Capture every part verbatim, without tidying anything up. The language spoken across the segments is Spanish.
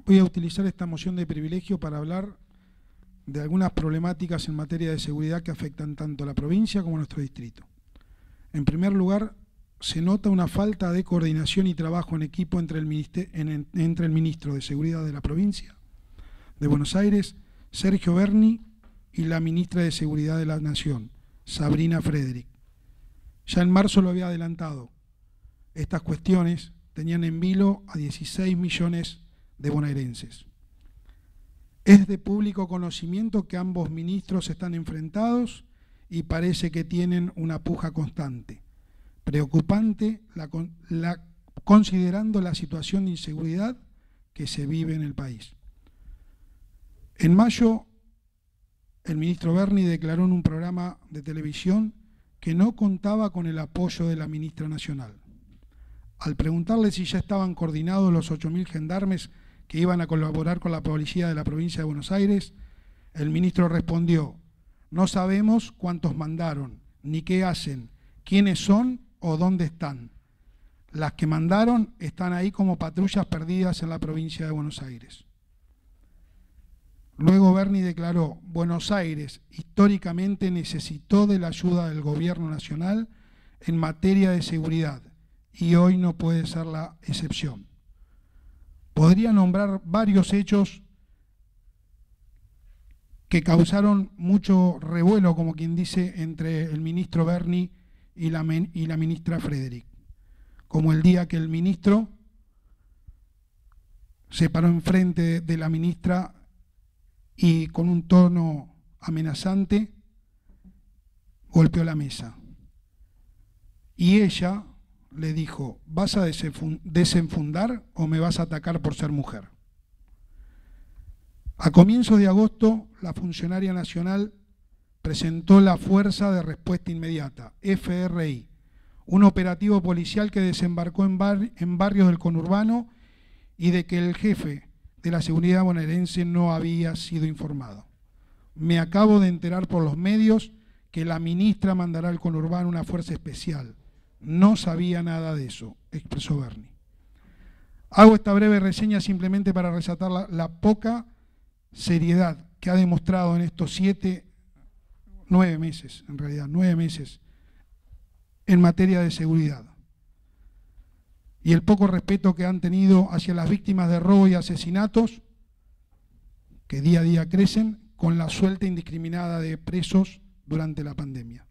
voy a utilizar esta moción de privilegio para hablar de algunas problemáticas en materia de seguridad que afectan tanto a la provincia como a nuestro distrito. En primer lugar, se nota una falta de coordinación y trabajo en equipo entre el, minister, en, entre el ministro de Seguridad de la provincia de Buenos Aires, Sergio Berni, y la ministra de Seguridad de la Nación, Sabrina Frederick. Ya en marzo lo había adelantado. Estas cuestiones tenían en vilo a dieciséis millones de bonaerenses. Es de público conocimiento que ambos ministros están enfrentados y parece que tienen una puja constante. Preocupante la, la, considerando la situación de inseguridad que se vive en el país. En mayo, el ministro Berni declaró en un programa de televisión que no contaba con el apoyo de la ministra nacional. Al preguntarle si ya estaban coordinados los ocho mil gendarmes que iban a colaborar con la policía de la provincia de Buenos Aires, el ministro respondió: no sabemos cuántos mandaron, ni qué hacen, quiénes son o dónde están. Las que mandaron están ahí como patrullas perdidas en la provincia de Buenos Aires. Luego Berni declaró: Buenos Aires históricamente necesitó de la ayuda del gobierno nacional en materia de seguridad y hoy no puede ser la excepción. Podría nombrar varios hechos que causaron mucho revuelo, como quien dice, entre el ministro Berni y la, y la ministra Frederick, como el día que el ministro se paró enfrente de la ministra y con un tono amenazante golpeó la mesa. Y ella le dijo: ¿vas a desenfundar o me vas a atacar por ser mujer? A comienzos de agosto, la funcionaria nacional presentó la Fuerza de Respuesta Inmediata, F R I, un operativo policial que desembarcó en, bar en barrios del conurbano y de que el jefe de la seguridad bonaerense no había sido informado. Me acabo de enterar por los medios que la ministra mandará al conurbano una fuerza especial. No sabía nada de eso, expresó Berni. Hago esta breve reseña simplemente para resaltar la, la poca seriedad que ha demostrado en estos siete, nueve meses, en realidad, nueve meses, en materia de seguridad. Y el poco respeto que han tenido hacia las víctimas de robo y asesinatos, que día a día crecen, con la suelta indiscriminada de presos durante la pandemia.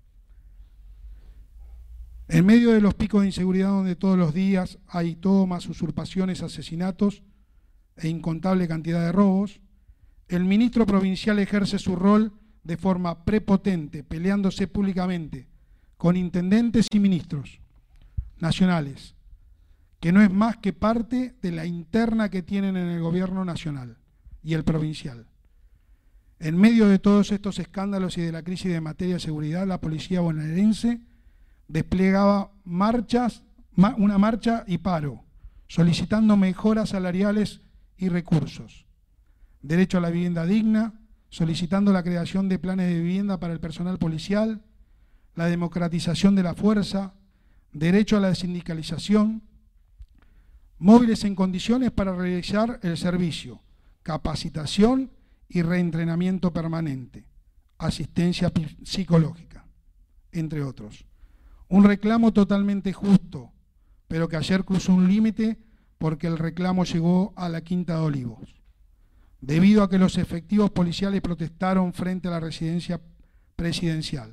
En medio de los picos de inseguridad donde todos los días hay tomas, usurpaciones, asesinatos e incontable cantidad de robos, el ministro provincial ejerce su rol de forma prepotente, peleándose públicamente con intendentes y ministros nacionales, que no es más que parte de la interna que tienen en el gobierno nacional y el provincial. En medio de todos estos escándalos y de la crisis de materia de seguridad, la policía bonaerense desplegaba marchas, una marcha y paro, solicitando mejoras salariales y recursos, derecho a la vivienda digna, solicitando la creación de planes de vivienda para el personal policial, la democratización de la fuerza, derecho a la sindicalización, móviles en condiciones para realizar el servicio, capacitación y reentrenamiento permanente, asistencia psicológica, entre otros. Un reclamo totalmente justo, pero que ayer cruzó un límite porque el reclamo llegó a la Quinta de Olivos, debido a que los efectivos policiales protestaron frente a la residencia presidencial.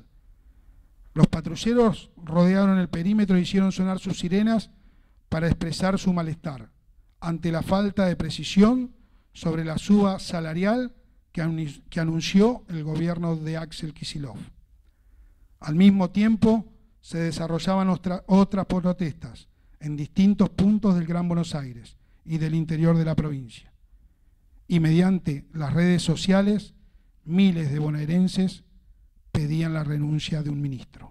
Los patrulleros rodearon el perímetro e hicieron sonar sus sirenas para expresar su malestar ante la falta de precisión sobre la suba salarial que, que anunció el gobierno de Axel Kicillof. Al mismo tiempo, se desarrollaban otra, otras protestas en distintos puntos del Gran Buenos Aires y del interior de la provincia. Y mediante las redes sociales, miles de bonaerenses pedían la renuncia de un ministro.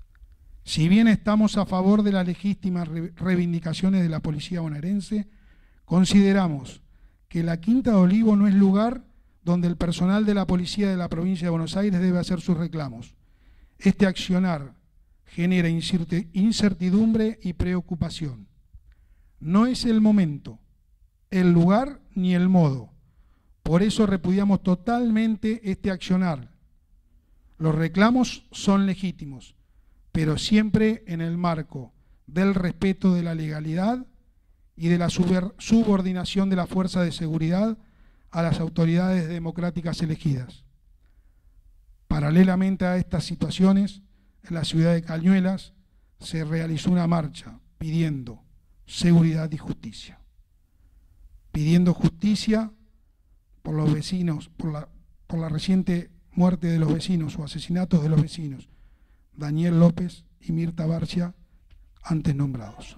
Si bien estamos a favor de las legítimas reivindicaciones de la policía bonaerense, consideramos que la Quinta de Olivo no es lugar donde el personal de la policía de la provincia de Buenos Aires debe hacer sus reclamos. Este accionar genera incertidumbre y preocupación. No es el momento, el lugar ni el modo. Por eso repudiamos totalmente este accionar. Los reclamos son legítimos, pero siempre en el marco del respeto de la legalidad y de la subordinación de la fuerza de seguridad a las autoridades democráticas elegidas. Paralelamente a estas situaciones, en la ciudad de Cañuelas se realizó una marcha pidiendo seguridad y justicia. Pidiendo justicia por los vecinos, por la, por la reciente muerte de los vecinos o asesinatos de los vecinos, Daniel López y Mirta Barcia, antes nombrados.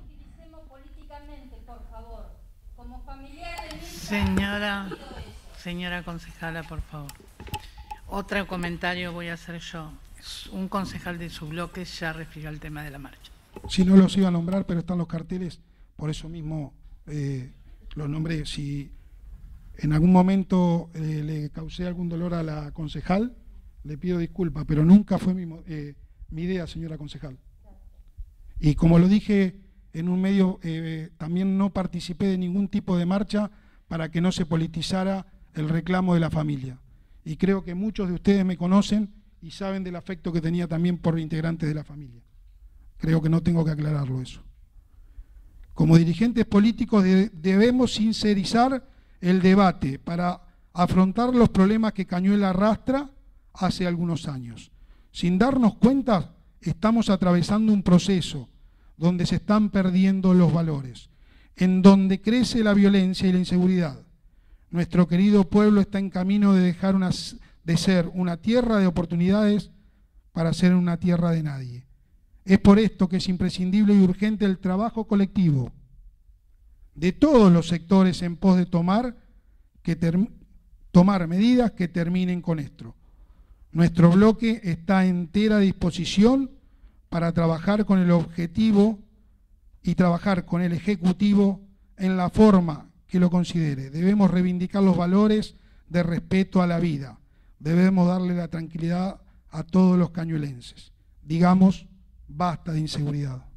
Señora, señora concejala, por favor. Otro comentario voy a hacer yo. Un concejal de su bloque ya refirió el tema de la marcha. Si no los iba a nombrar, pero están los carteles, por eso mismo eh, los nombré. Si en algún momento eh, le causé algún dolor a la concejal, le pido disculpas, pero nunca fue mi, eh, mi idea, señora concejal. Y como lo dije en un medio, eh, también no participé de ningún tipo de marcha para que no se politizara el reclamo de la familia. Y creo que muchos de ustedes me conocen y saben del afecto que tenía también por integrantes de la familia. Creo que no tengo que aclararlo eso. Como dirigentes políticos de, debemos sincerizar el debate para afrontar los problemas que Cañuelas arrastra hace algunos años. Sin darnos cuenta, estamos atravesando un proceso donde se están perdiendo los valores, en donde crece la violencia y la inseguridad. Nuestro querido pueblo está en camino de dejar una, de ser una tierra de oportunidades para ser una tierra de nadie. Es por esto que es imprescindible y urgente el trabajo colectivo de todos los sectores en pos de tomar, que ter, tomar medidas que terminen con esto. Nuestro bloque está a entera disposición para trabajar con el objetivo y trabajar con el Ejecutivo en la forma que lo considere. Debemos reivindicar los valores de respeto a la vida. Debemos darle la tranquilidad a todos los cañuelenses. Digamos, basta de inseguridad.